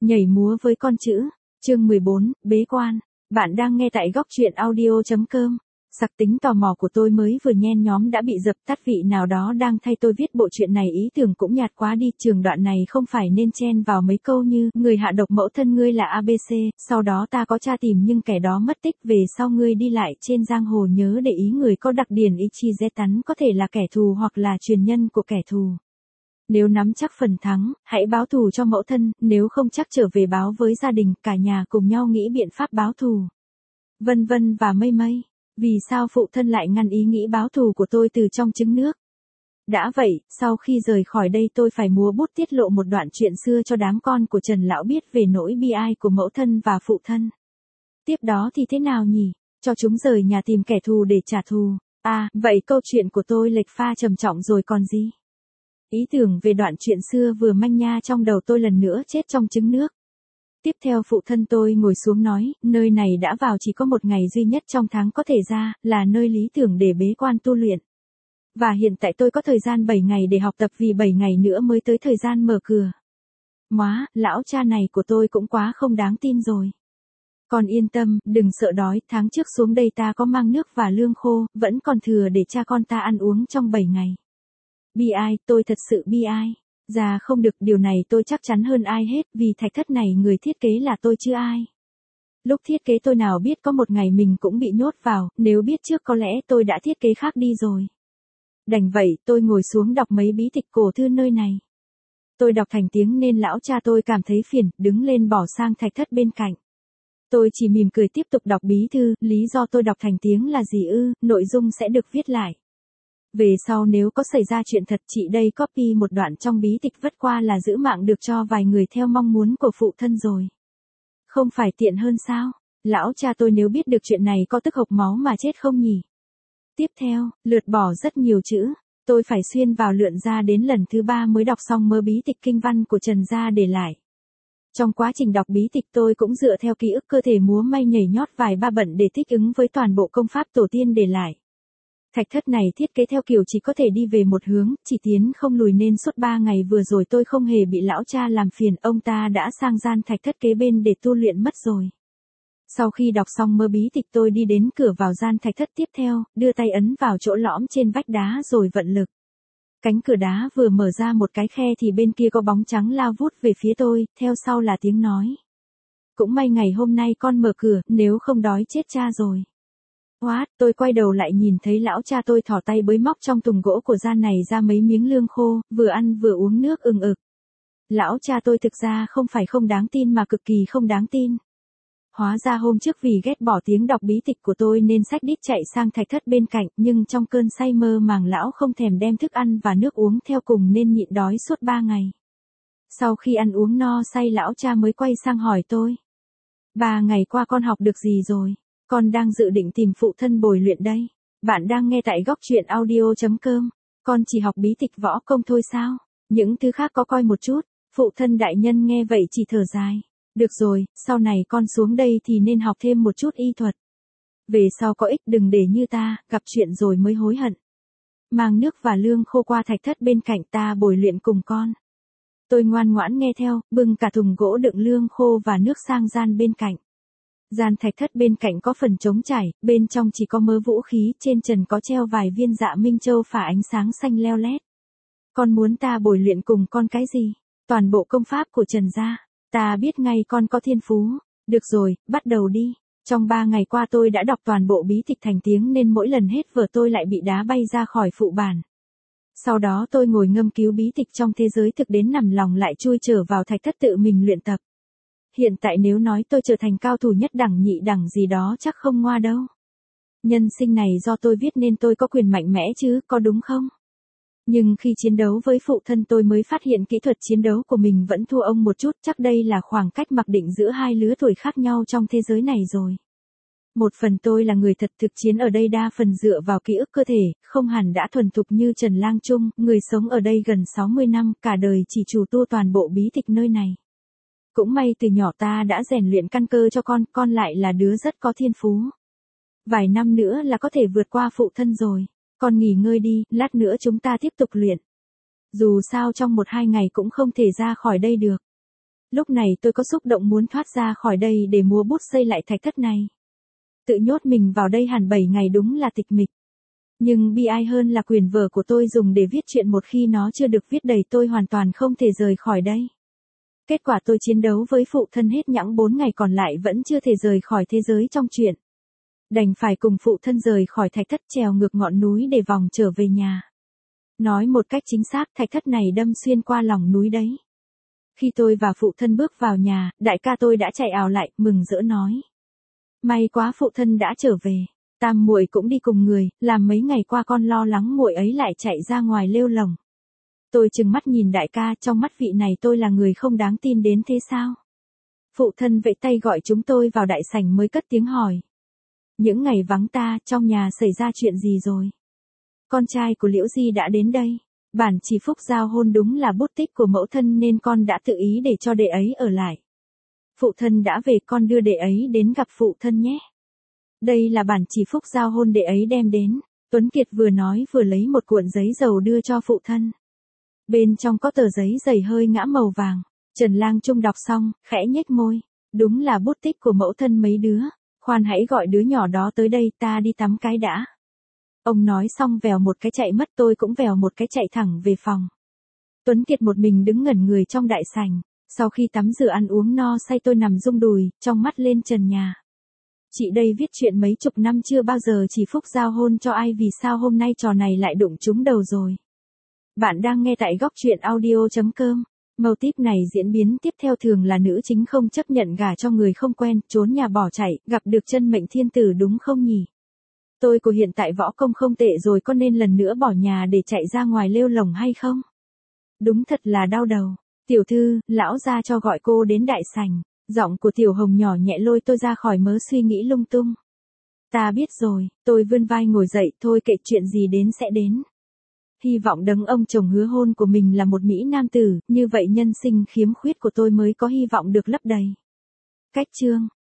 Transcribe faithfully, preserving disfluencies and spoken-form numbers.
Nhảy múa với con chữ. Chương mười bốn, bế quan. Bạn đang nghe tại góc truyện audio.com. Sặc tính tò mò của tôi mới vừa nhen nhóm đã bị dập tắt, vị nào đó đang thay tôi viết bộ truyện này ý tưởng cũng nhạt quá đi. Trường đoạn này không phải nên chen vào mấy câu như người hạ độc mẫu thân ngươi là a bê xê, sau đó ta có tra tìm nhưng kẻ đó mất tích, về sau ngươi đi lại trên giang hồ nhớ để ý người có đặc điển ý chi dè tắn có thể là kẻ thù hoặc là truyền nhân của kẻ thù. Nếu nắm chắc phần thắng, hãy báo thù cho mẫu thân, nếu không chắc trở về báo với gia đình, cả nhà cùng nhau nghĩ biện pháp báo thù. Vân vân và mây mây. Vì sao phụ thân lại ngăn ý nghĩ báo thù của tôi từ trong trứng nước? Đã vậy, sau khi rời khỏi đây tôi phải múa bút tiết lộ một đoạn chuyện xưa cho đám con của Trần Lão biết về nỗi bi ai của mẫu thân và phụ thân. Tiếp đó thì thế nào nhỉ? Cho chúng rời nhà tìm kẻ thù để trả thù. À, vậy câu chuyện của tôi lệch pha trầm trọng rồi còn gì? Ý tưởng về đoạn chuyện xưa vừa manh nha trong đầu tôi lần nữa chết trong trứng nước. Tiếp theo phụ thân tôi ngồi xuống nói, nơi này đã vào chỉ có một ngày duy nhất trong tháng có thể ra, là nơi lý tưởng để bế quan tu luyện. Và hiện tại tôi có thời gian bảy ngày để học tập vì bảy ngày nữa mới tới thời gian mở cửa. Móa, lão cha này của tôi cũng quá không đáng tin rồi. Con yên tâm, đừng sợ đói, tháng trước xuống đây ta có mang nước và lương khô, vẫn còn thừa để cha con ta ăn uống trong bảy ngày. Bi ai, tôi thật sự bi ai. Già không được, điều này tôi chắc chắn hơn ai hết, vì thạch thất này người thiết kế là tôi chứ ai. Lúc thiết kế tôi nào biết có một ngày mình cũng bị nhốt vào, nếu biết trước có lẽ tôi đã thiết kế khác đi rồi. Đành vậy, tôi ngồi xuống đọc mấy bí tịch cổ thư nơi này. Tôi đọc thành tiếng nên lão cha tôi cảm thấy phiền, đứng lên bỏ sang thạch thất bên cạnh. Tôi chỉ mỉm cười tiếp tục đọc bí thư, lý do tôi đọc thành tiếng là gì ư, nội dung sẽ được viết lại. Về sau nếu có xảy ra chuyện thật, chị đây copy một đoạn trong bí tịch vất qua là giữ mạng được cho vài người theo mong muốn của phụ thân rồi. Không phải tiện hơn sao? Lão cha tôi nếu biết được chuyện này có tức hộc máu mà chết không nhỉ? Tiếp theo, lượt bỏ rất nhiều chữ. Tôi phải xuyên vào lượn ra đến lần thứ ba mới đọc xong mớ bí tịch kinh văn của Trần gia để lại. Trong quá trình đọc bí tịch tôi cũng dựa theo ký ức cơ thể múa may nhảy nhót vài ba bận để thích ứng với toàn bộ công pháp tổ tiên để lại. Thạch thất này thiết kế theo kiểu chỉ có thể đi về một hướng, chỉ tiến không lùi nên suốt ba ngày vừa rồi tôi không hề bị lão cha làm phiền, ông ta đã sang gian thạch thất kế bên để tu luyện mất rồi. Sau khi đọc xong mớ bí tịch tôi đi đến cửa vào gian thạch thất tiếp theo, đưa tay ấn vào chỗ lõm trên vách đá rồi vận lực. Cánh cửa đá vừa mở ra một cái khe thì bên kia có bóng trắng lao vút về phía tôi, theo sau là tiếng nói. Cũng may ngày hôm nay con mở cửa, nếu không đói chết cha rồi. What, tôi quay đầu lại nhìn thấy lão cha tôi thỏ tay bới móc trong thùng gỗ của gian này ra mấy miếng lương khô, vừa ăn vừa uống nước ừng ực. Lão cha tôi thực ra không phải không đáng tin mà cực kỳ không đáng tin. Hóa ra hôm trước vì ghét bỏ tiếng đọc bí tịch của tôi nên xách đít chạy sang thạch thất bên cạnh, nhưng trong cơn say mơ màng lão không thèm đem thức ăn và nước uống theo cùng nên nhịn đói suốt ba ngày. Sau khi ăn uống no say lão cha mới quay sang hỏi tôi. Ba ngày qua con học được gì rồi? Con đang dự định tìm phụ thân bồi luyện đây. Bạn đang nghe tại góc truyện audio.com. Con chỉ học bí tịch võ công thôi sao? Những thứ khác có coi một chút. Phụ thân đại nhân nghe vậy chỉ thở dài. Được rồi, sau này con xuống đây thì nên học thêm một chút y thuật. Về sau có ích, đừng để như ta, gặp chuyện rồi mới hối hận. Mang nước và lương khô qua thạch thất bên cạnh ta bồi luyện cùng con. Tôi ngoan ngoãn nghe theo, bưng cả thùng gỗ đựng lương khô và nước sang gian bên cạnh. Gian thạch thất bên cạnh có phần trống trải, bên trong chỉ có mớ vũ khí, trên trần có treo vài viên dạ minh châu phả ánh sáng xanh leo lét. Con muốn ta bồi luyện cùng con cái gì? Toàn bộ công pháp của Trần gia. Ta biết ngay con có thiên phú. Được rồi, bắt đầu đi. Trong ba ngày qua tôi đã đọc toàn bộ bí tịch thành tiếng nên mỗi lần hết vở tôi lại bị đá bay ra khỏi phụ bản. Sau đó tôi ngồi ngâm cứu bí tịch trong thế giới thực đến nằm lòng lại chui trở vào thạch thất tự mình luyện tập. Hiện tại nếu nói tôi trở thành cao thủ nhất đẳng nhị đẳng gì đó chắc không ngoa đâu. Nhân sinh này do tôi viết nên tôi có quyền mạnh mẽ chứ, có đúng không? Nhưng khi chiến đấu với phụ thân tôi mới phát hiện kỹ thuật chiến đấu của mình vẫn thua ông một chút, chắc đây là khoảng cách mặc định giữa hai lứa tuổi khác nhau trong thế giới này rồi. Một phần tôi là người thật thực chiến ở đây đa phần dựa vào ký ức cơ thể, không hẳn đã thuần thục như Trần Lang Trung, người sống ở đây gần sáu mươi năm, cả đời chỉ chủ tu toàn bộ bí tịch nơi này. Cũng may từ nhỏ ta đã rèn luyện căn cơ cho con, con lại là đứa rất có thiên phú. Vài năm nữa là có thể vượt qua phụ thân rồi. Con nghỉ ngơi đi, lát nữa chúng ta tiếp tục luyện. Dù sao trong một hai ngày cũng không thể ra khỏi đây được. Lúc này tôi có xúc động muốn thoát ra khỏi đây để múa bút xây lại thạch thất này. Tự nhốt mình vào đây hẳn bảy ngày đúng là tịch mịch. Nhưng bi ai hơn là quyền vở của tôi dùng để viết chuyện một khi nó chưa được viết đầy tôi hoàn toàn không thể rời khỏi đây. Kết quả tôi chiến đấu với phụ thân hết nhãng bốn ngày còn lại vẫn chưa thể rời khỏi thế giới trong truyện. Đành phải cùng phụ thân rời khỏi thạch thất trèo ngược ngọn núi để vòng trở về nhà. Nói một cách chính xác thạch thất này đâm xuyên qua lòng núi đấy. Khi tôi và phụ thân bước vào nhà, đại ca tôi đã chạy ào lại, mừng rỡ nói. May quá phụ thân đã trở về. Tam muội cũng đi cùng người, làm mấy ngày qua con lo lắng muội ấy lại chạy ra ngoài lêu lồng. Tôi trừng mắt nhìn đại ca, trong mắt vị này tôi là người không đáng tin đến thế sao? Phụ thân vẫy tay gọi chúng tôi vào đại sảnh mới cất tiếng hỏi. Những ngày vắng ta, trong nhà xảy ra chuyện gì rồi? Con trai của Liễu Di đã đến đây. Bản chỉ phúc giao hôn đúng là bút tích của mẫu thân nên con đã tự ý để cho đệ ấy ở lại. Phụ thân đã về, con đưa đệ ấy đến gặp phụ thân nhé. Đây là bản chỉ phúc giao hôn đệ ấy đem đến. Tuấn Kiệt vừa nói vừa lấy một cuộn giấy dầu đưa cho phụ thân. Bên trong có tờ giấy dày hơi ngã màu vàng. Trần Lang Trung đọc xong, khẽ nhếch môi. Đúng là bút tích của mẫu thân mấy đứa. Khoan hãy gọi đứa nhỏ đó tới đây, ta đi tắm cái đã. Ông nói xong vèo một cái chạy mất, tôi cũng vèo một cái chạy thẳng về phòng. Tuấn Kiệt một mình đứng ngẩn người trong đại sảnh. Sau khi tắm rửa ăn uống no say tôi nằm rung đùi, trong mắt lên trần nhà. Chị đây viết chuyện mấy chục năm chưa bao giờ chỉ phúc giao hôn cho ai, vì sao hôm nay trò này lại đụng trúng đầu rồi. Bạn đang nghe tại góc truyện audio chấm com. Mâu típ này diễn biến tiếp theo thường là nữ chính không chấp nhận gả cho người không quen, trốn nhà bỏ chạy, gặp được chân mệnh thiên tử đúng không nhỉ? Tôi của hiện tại võ công không tệ rồi, có nên lần nữa bỏ nhà để chạy ra ngoài lêu lồng hay không? Đúng thật là đau đầu. Tiểu thư, lão gia cho gọi cô đến đại sảnh. Giọng của Tiểu Hồng nhỏ nhẹ lôi tôi ra khỏi mớ suy nghĩ lung tung. Ta biết rồi, tôi vươn vai ngồi dậy, thôi kệ, chuyện gì đến sẽ đến. Hy vọng đấng ông chồng hứa hôn của mình là một mỹ nam tử, như vậy nhân sinh khiếm khuyết của tôi mới có hy vọng được lấp đầy. Cách chương